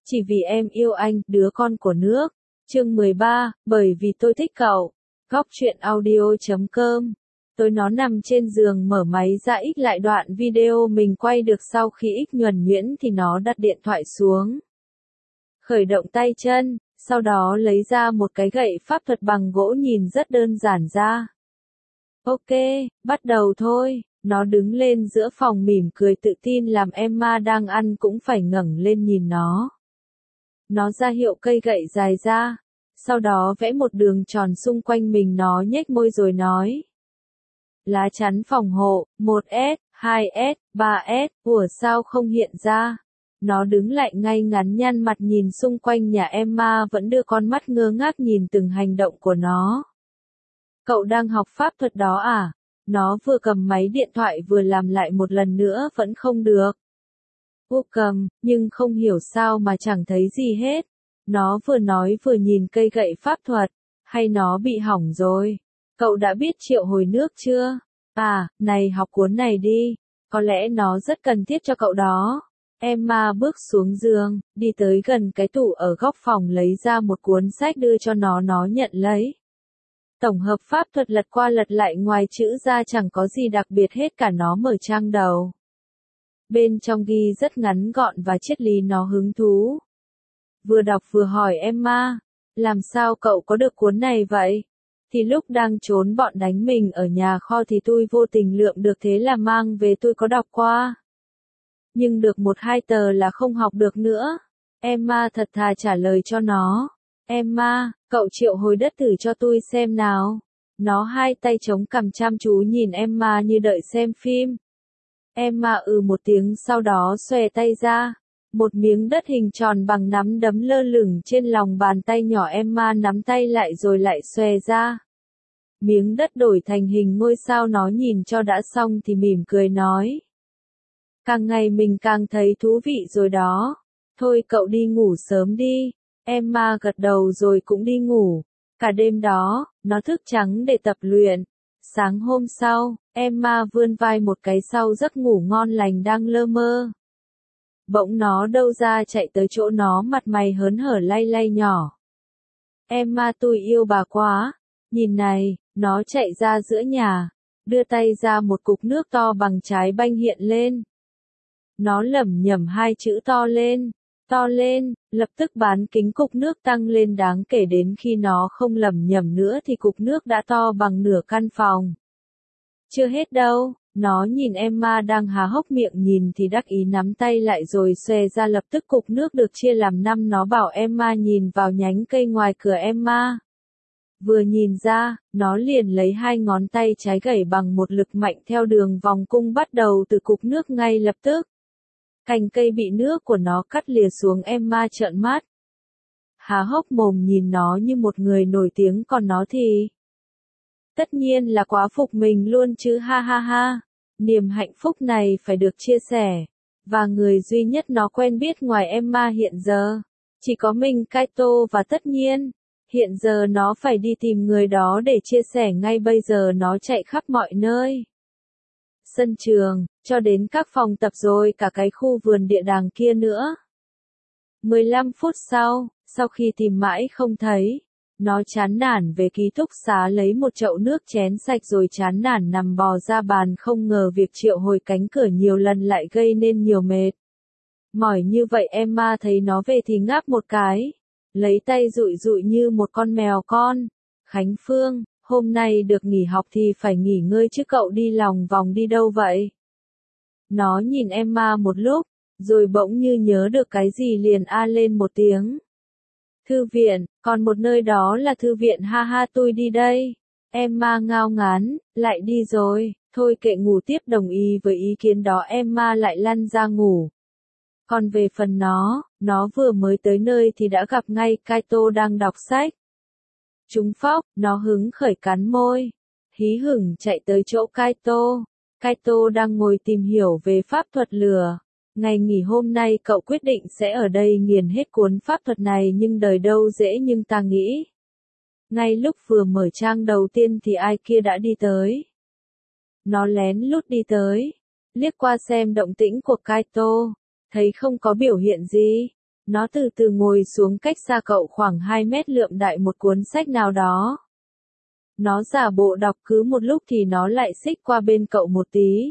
Chỉ vì em yêu anh, đứa con của nước. Chương 13, bởi vì tôi thích cậu. Góc truyện audio.com. Tôi nó nằm trên giường mở máy ra x lại đoạn video mình quay được sau khi x nhuần nhuyễn thì nó đặt điện thoại xuống. Khởi động tay chân, sau đó lấy ra một cái gậy pháp thuật bằng gỗ nhìn rất đơn giản ra. Ok, bắt đầu thôi. Nó đứng lên giữa phòng mỉm cười tự tin làm Emma đang ăn cũng phải ngẩng lên nhìn nó. Nó ra hiệu cây gậy dài ra, sau đó vẽ một đường tròn xung quanh mình, nó nhếch môi rồi nói. Lá chắn phòng hộ, 1S, 2S, 3S, ủa sao không hiện ra? Nó đứng lại ngay ngắn nhăn mặt nhìn xung quanh nhà Emma vẫn đưa con mắt ngơ ngác nhìn từng hành động của nó. Cậu đang học pháp thuật đó à? Nó vừa cầm máy điện thoại vừa làm lại một lần nữa vẫn không được. Cô cầm, nhưng không hiểu sao mà chẳng thấy gì hết. Nó vừa nói vừa nhìn cây gậy pháp thuật. Hay nó bị hỏng rồi? Cậu đã biết triệu hồi nước chưa? À, này học cuốn này đi. Có lẽ nó rất cần thiết cho cậu đó. Emma bước xuống giường, đi tới gần cái tủ ở góc phòng lấy ra một cuốn sách đưa cho nó nhận lấy. Tổng hợp pháp thuật lật qua lật lại ngoài chữ ra chẳng có gì đặc biệt hết cả, nó mở trang đầu. Bên trong ghi rất ngắn gọn và triết lý nó hứng thú. Vừa đọc vừa hỏi Emma, làm sao cậu có được cuốn này vậy? Thì lúc đang trốn bọn đánh mình ở nhà kho thì tôi vô tình lượm được thế là mang về, tôi có đọc qua. Nhưng được 1-2 tờ là không học được nữa. Emma thật thà trả lời cho nó. Emma, cậu triệu hồi đất thử cho tôi xem nào. Nó hai tay chống cằm chăm chú nhìn Emma như đợi xem phim. Emma một tiếng sau đó xòe tay ra. Một miếng đất hình tròn bằng nắm đấm lơ lửng trên lòng bàn tay nhỏ Emma nắm tay lại rồi lại xòe ra. Miếng đất đổi thành hình ngôi sao, nó nhìn cho đã xong thì mỉm cười nói. Càng ngày mình càng thấy thú vị rồi đó. Thôi cậu đi ngủ sớm đi. Emma gật đầu rồi cũng đi ngủ. Cả đêm đó, nó thức trắng để tập luyện. Sáng hôm sau, Emma vươn vai một cái sau giấc ngủ ngon lành đang lơ mơ. Bỗng nó đâu ra chạy tới chỗ nó, mặt mày hớn hở lay lay nhỏ. Emma, tôi yêu bà quá. Nhìn này, nó chạy ra giữa nhà, đưa tay ra một cục nước to bằng trái banh hiện lên. Nó lẩm nhẩm hai chữ to lên, lập tức bán kính cục nước tăng lên đáng kể, đến khi nó không lẩm nhẩm nữa thì cục nước đã to bằng nửa căn phòng. Chưa hết đâu, nó nhìn Emma đang há hốc miệng nhìn thì đắc ý nắm tay lại rồi xòe ra, lập tức cục nước được chia làm 5. Nó bảo Emma nhìn vào nhánh cây ngoài cửa Emma. Vừa nhìn ra, nó liền lấy 2 ngón tay trái gẩy bằng một lực mạnh theo đường vòng cung bắt đầu từ cục nước ngay lập tức. Cành cây bị nước của nó cắt lìa xuống, Emma trợn mắt. Há hốc mồm nhìn nó như một người nổi tiếng, còn nó thì... Tất nhiên là quá phục mình luôn chứ, ha ha ha. Niềm hạnh phúc này phải được chia sẻ. Và người duy nhất nó quen biết ngoài Emma hiện giờ, chỉ có mình Kaito, và tất nhiên, hiện giờ nó phải đi tìm người đó để chia sẻ ngay bây giờ. Nó chạy khắp mọi nơi. Sân trường, cho đến các phòng tập rồi cả cái khu vườn địa đàng kia nữa. 15 phút sau khi tìm mãi không thấy, nó chán nản về ký túc xá lấy một chậu nước chén sạch rồi chán nản nằm bò ra bàn. Không ngờ việc triệu hồi cánh cửa nhiều lần lại gây nên nhiều mệt mỏi như vậy. Emma thấy nó về thì ngáp một cái, lấy tay dụi dụi như một con mèo con. Khánh Phương, hôm nay được nghỉ học thì phải nghỉ ngơi chứ, cậu đi lòng vòng đi đâu vậy? Nó nhìn Emma một lúc, rồi bỗng như nhớ được cái gì liền lên một tiếng. Thư viện, còn một nơi đó là thư viện, ha ha, tôi đi đây. Emma ngao ngán, lại đi rồi, thôi kệ, ngủ tiếp. Đồng ý với ý kiến đó, Emma lại lăn ra ngủ. Còn về phần nó vừa mới tới nơi thì đã gặp ngay Kaito đang đọc sách. Trúng phóc, nó hứng khởi cắn môi, hí hửng chạy tới chỗ Kaito. Kaito đang ngồi tìm hiểu về pháp thuật lửa. Ngày nghỉ hôm nay cậu quyết định sẽ ở đây nghiền hết cuốn pháp thuật này, nhưng đời đâu dễ nhưng ta nghĩ. Ngay lúc vừa mở trang đầu tiên thì ai kia đã đi tới. Nó lén lút đi tới, liếc qua xem động tĩnh của Kaito, thấy không có biểu hiện gì. Nó từ từ ngồi xuống cách xa cậu khoảng 2 mét lượm đại một cuốn sách nào đó. Nó giả bộ đọc cứ một lúc thì nó lại xích qua bên cậu một tí.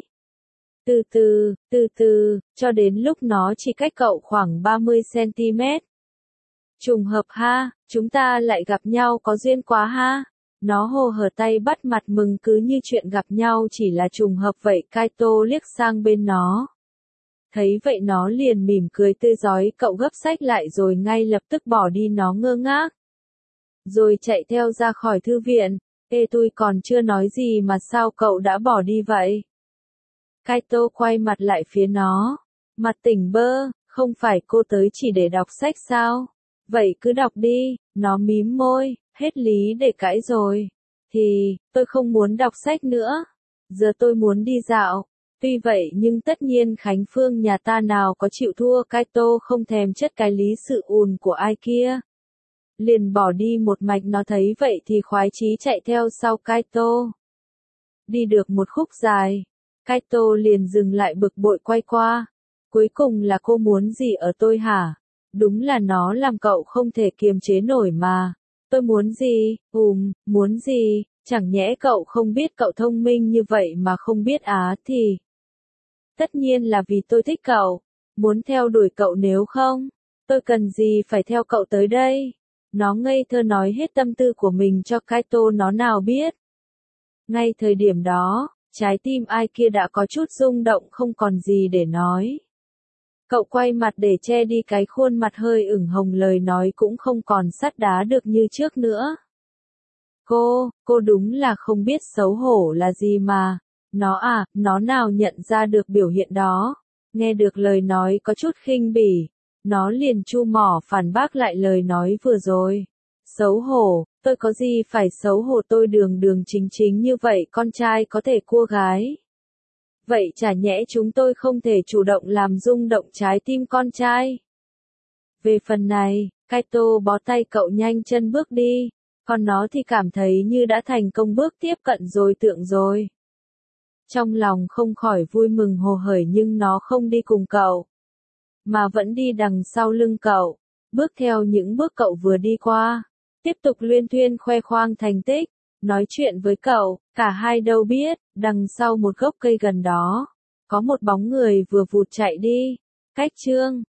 Từ từ, cho đến lúc nó chỉ cách cậu khoảng 30 cm. Trùng hợp ha, chúng ta lại gặp nhau có duyên quá ha. Nó hô hở tay bắt mặt mừng cứ như chuyện gặp nhau chỉ là trùng hợp vậy. Kaito liếc sang bên nó. Thấy vậy nó liền mỉm cười tươi rói, cậu gấp sách lại rồi ngay lập tức bỏ đi. Nó ngơ ngác. Rồi chạy theo ra khỏi thư viện. Ê, tôi còn chưa nói gì mà sao cậu đã bỏ đi vậy? Kaito quay mặt lại phía nó. Mặt tỉnh bơ, không phải cô tới chỉ để đọc sách sao? Vậy cứ đọc đi. Nó mím môi, hết lý để cãi rồi. Thì, tôi không muốn đọc sách nữa. Giờ tôi muốn đi dạo. Tuy vậy nhưng tất nhiên Khánh Phương nhà ta nào có chịu thua. Kaito không thèm chất cái lý sự ùn của ai kia. Liền bỏ đi một mạch. Nó thấy vậy thì khoái chí chạy theo sau Kaito. Đi được một khúc dài, Kaito liền dừng lại bực bội quay qua. Cuối cùng là cô muốn gì ở tôi hả? Đúng là nó làm cậu không thể kiềm chế nổi mà. Tôi muốn gì? Muốn gì? Chẳng nhẽ cậu không biết cậu thông minh như vậy mà không biết á thì. Tất nhiên là vì tôi thích cậu. Muốn theo đuổi cậu nếu không, tôi cần gì phải theo cậu tới đây? Nó ngây thơ nói hết tâm tư của mình cho Kaito nó nào biết. Ngay thời điểm đó, trái tim ai kia đã có chút rung động không còn gì để nói. Cậu quay mặt để che đi cái khuôn mặt hơi ửng hồng, lời nói cũng không còn sắt đá được như trước nữa. Cô đúng là không biết xấu hổ là gì mà. Nó nào nhận ra được biểu hiện đó. Nghe được lời nói có chút khinh bỉ, nó liền chu mỏ phản bác lại lời nói vừa rồi. Xấu hổ, tôi có gì phải xấu hổ, tôi đường đường chính chính như vậy, con trai có thể cua gái. Vậy chả nhẽ chúng tôi không thể chủ động làm rung động trái tim con trai. Về phần này, Kaito bó tay cậu nhanh chân bước đi, còn nó thì cảm thấy như đã thành công bước tiếp cận rồi tượng rồi. Trong lòng không khỏi vui mừng hồ hởi nhưng nó không đi cùng cậu, mà vẫn đi đằng sau lưng cậu, bước theo những bước cậu vừa đi qua. Tiếp tục luyên thuyên khoe khoang thành tích, nói chuyện với cậu, cả hai đâu biết, đằng sau một gốc cây gần đó, có một bóng người vừa vụt chạy đi, cách chương